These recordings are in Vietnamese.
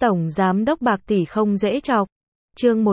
Tổng Giám đốc bạc tỷ không dễ chọc. Chương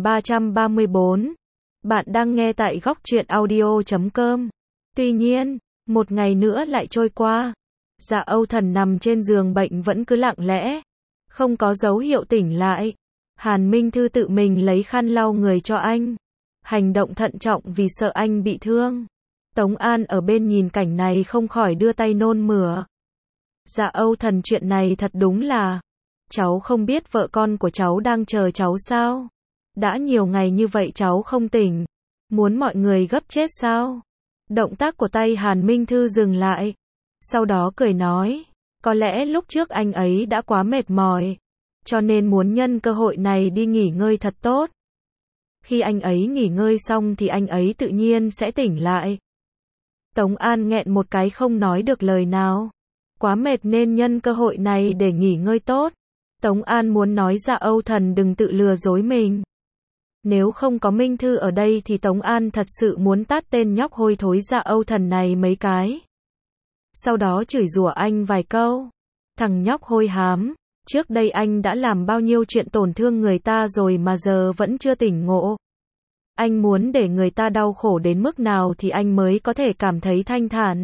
1334. Bạn đang nghe tại góc truyện audio.com. Tuy nhiên, một ngày nữa lại trôi qua. Dạ Âu Thần nằm trên giường bệnh vẫn cứ lặng lẽ, không có dấu hiệu tỉnh lại. Hàn Minh Thư tự mình lấy khăn lau người cho anh. Hành động thận trọng vì sợ anh bị thương. Tống An ở bên nhìn cảnh này không khỏi đưa tay nôn mửa. Dạ Âu Thần, chuyện này thật đúng là, cháu không biết vợ con của cháu đang chờ cháu sao? Đã nhiều ngày như vậy cháu không tỉnh, muốn mọi người gấp chết sao? Động tác của tay Hàn Minh Thư dừng lại, sau đó cười nói, có lẽ lúc trước anh ấy đã quá mệt mỏi, cho nên muốn nhân cơ hội này đi nghỉ ngơi thật tốt. Khi anh ấy nghỉ ngơi xong thì anh ấy tự nhiên sẽ tỉnh lại. Tống An nghẹn một cái không nói được lời nào. Quá mệt nên nhân cơ hội này để nghỉ ngơi tốt. Tống An muốn nói Dạ Âu Thần đừng tự lừa dối mình. Nếu không có Minh Thư ở đây thì Tống An thật sự muốn tát tên nhóc hôi thối Dạ Âu Thần này mấy cái. Sau đó chửi rủa anh vài câu. Thằng nhóc hôi hám, trước đây anh đã làm bao nhiêu chuyện tổn thương người ta rồi mà giờ vẫn chưa tỉnh ngộ. Anh muốn để người ta đau khổ đến mức nào thì anh mới có thể cảm thấy thanh thản.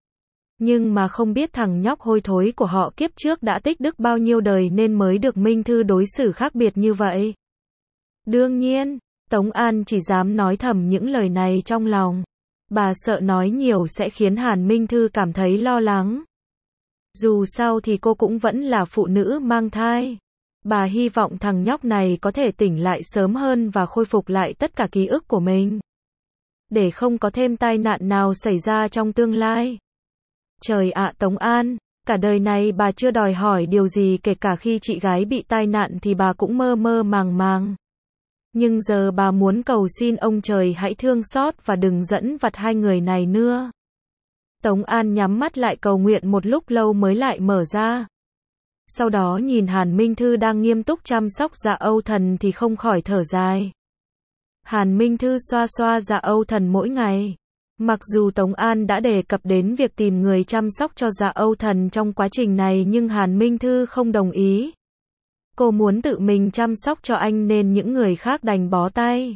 Nhưng mà không biết thằng nhóc hôi thối của họ kiếp trước đã tích đức bao nhiêu đời nên mới được Minh Thư đối xử khác biệt như vậy. Đương nhiên, Tống An chỉ dám nói thầm những lời này trong lòng. Bà sợ nói nhiều sẽ khiến Hàn Minh Thư cảm thấy lo lắng. Dù sao thì cô cũng vẫn là phụ nữ mang thai. Bà hy vọng thằng nhóc này có thể tỉnh lại sớm hơn và khôi phục lại tất cả ký ức của mình. Để không có thêm tai nạn nào xảy ra trong tương lai. Trời ạ, Tống An, cả đời này bà chưa đòi hỏi điều gì, kể cả khi chị gái bị tai nạn thì bà cũng mơ mơ màng màng. Nhưng giờ bà muốn cầu xin ông trời hãy thương xót và đừng dẫn vặt hai người này nữa. Tống An nhắm mắt lại cầu nguyện một lúc lâu mới lại mở ra. Sau đó nhìn Hàn Minh Thư đang nghiêm túc chăm sóc Dạ Âu Thần thì không khỏi thở dài. Hàn Minh Thư xoa xoa Dạ Âu Thần mỗi ngày. Mặc dù Tống An đã đề cập đến việc tìm người chăm sóc cho Dạ Âu Thần trong quá trình này nhưng Hàn Minh Thư không đồng ý. Cô muốn tự mình chăm sóc cho anh nên những người khác đành bó tay.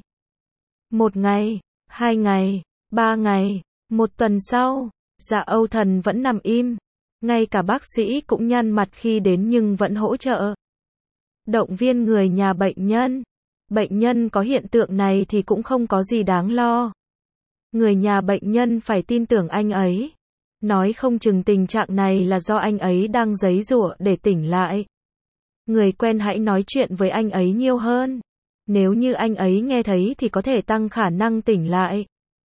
1 ngày, 2 ngày, 3 ngày, 1 tuần sau, Dạ Âu Thần vẫn nằm im. Ngay cả bác sĩ cũng nhăn mặt khi đến nhưng vẫn hỗ trợ. Động viên người nhà bệnh nhân. Bệnh nhân có hiện tượng này thì cũng không có gì đáng lo. Người nhà bệnh nhân phải tin tưởng anh ấy. Nói không chừng tình trạng này là do anh ấy đang giãy giụa để tỉnh lại. Người quen hãy nói chuyện với anh ấy nhiều hơn. Nếu như anh ấy nghe thấy thì có thể tăng khả năng tỉnh lại.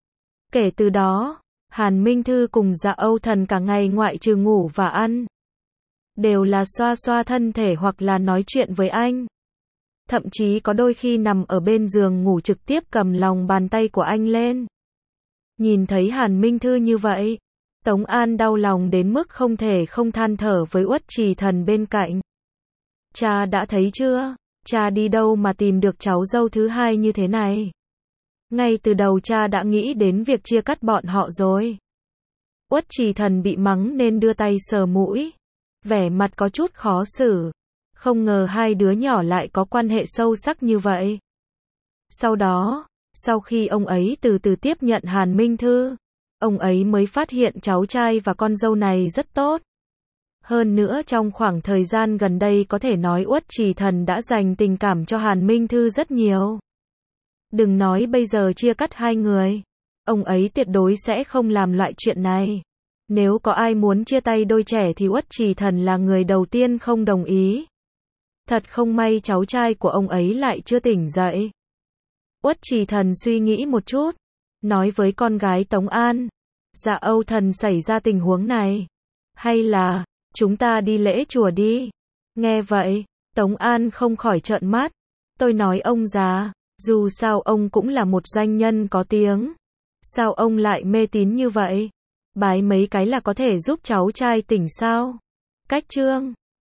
Kể từ đó, Hàn Minh Thư cùng Dạ Âu Thần cả ngày ngoại trừ ngủ và ăn, đều là xoa xoa thân thể hoặc là nói chuyện với anh. Thậm chí có đôi khi nằm ở bên giường ngủ trực tiếp cầm lòng bàn tay của anh lên. Nhìn thấy Hàn Minh Thư như vậy, Tống An đau lòng đến mức không thể không than thở với Uất Trì Thần bên cạnh. Cha đã thấy chưa? Cha đi đâu mà tìm được cháu dâu thứ hai như thế này? Ngay từ đầu cha đã nghĩ đến việc chia cắt bọn họ rồi. Uất Trì Thần bị mắng nên đưa tay sờ mũi. Vẻ mặt có chút khó xử. Không ngờ hai đứa nhỏ lại có quan hệ sâu sắc như vậy. Sau đó, sau khi ông ấy từ từ tiếp nhận Hàn Minh Thư, ông ấy mới phát hiện cháu trai và con dâu này rất tốt. Hơn nữa trong khoảng thời gian gần đây có thể nói Uất Trì Thần đã dành tình cảm cho Hàn Minh Thư rất nhiều. Đừng nói bây giờ chia cắt hai người, ông ấy tuyệt đối sẽ không làm loại chuyện này. Nếu có ai muốn chia tay đôi trẻ thì Uất Trì Thần là người đầu tiên không đồng ý. Thật không may cháu trai của ông ấy lại chưa tỉnh dậy. Uất Trì Thần suy nghĩ một chút, nói với con gái Tống An, Dạ Âu Thần xảy ra tình huống này. Hay là, chúng ta đi lễ chùa đi. Nghe vậy, Tống An không khỏi trợn mắt. Tôi nói ông già, dù sao ông cũng là một doanh nhân có tiếng. Sao ông lại mê tín như vậy? Bái mấy cái là có thể giúp cháu trai tỉnh sao? Cách chương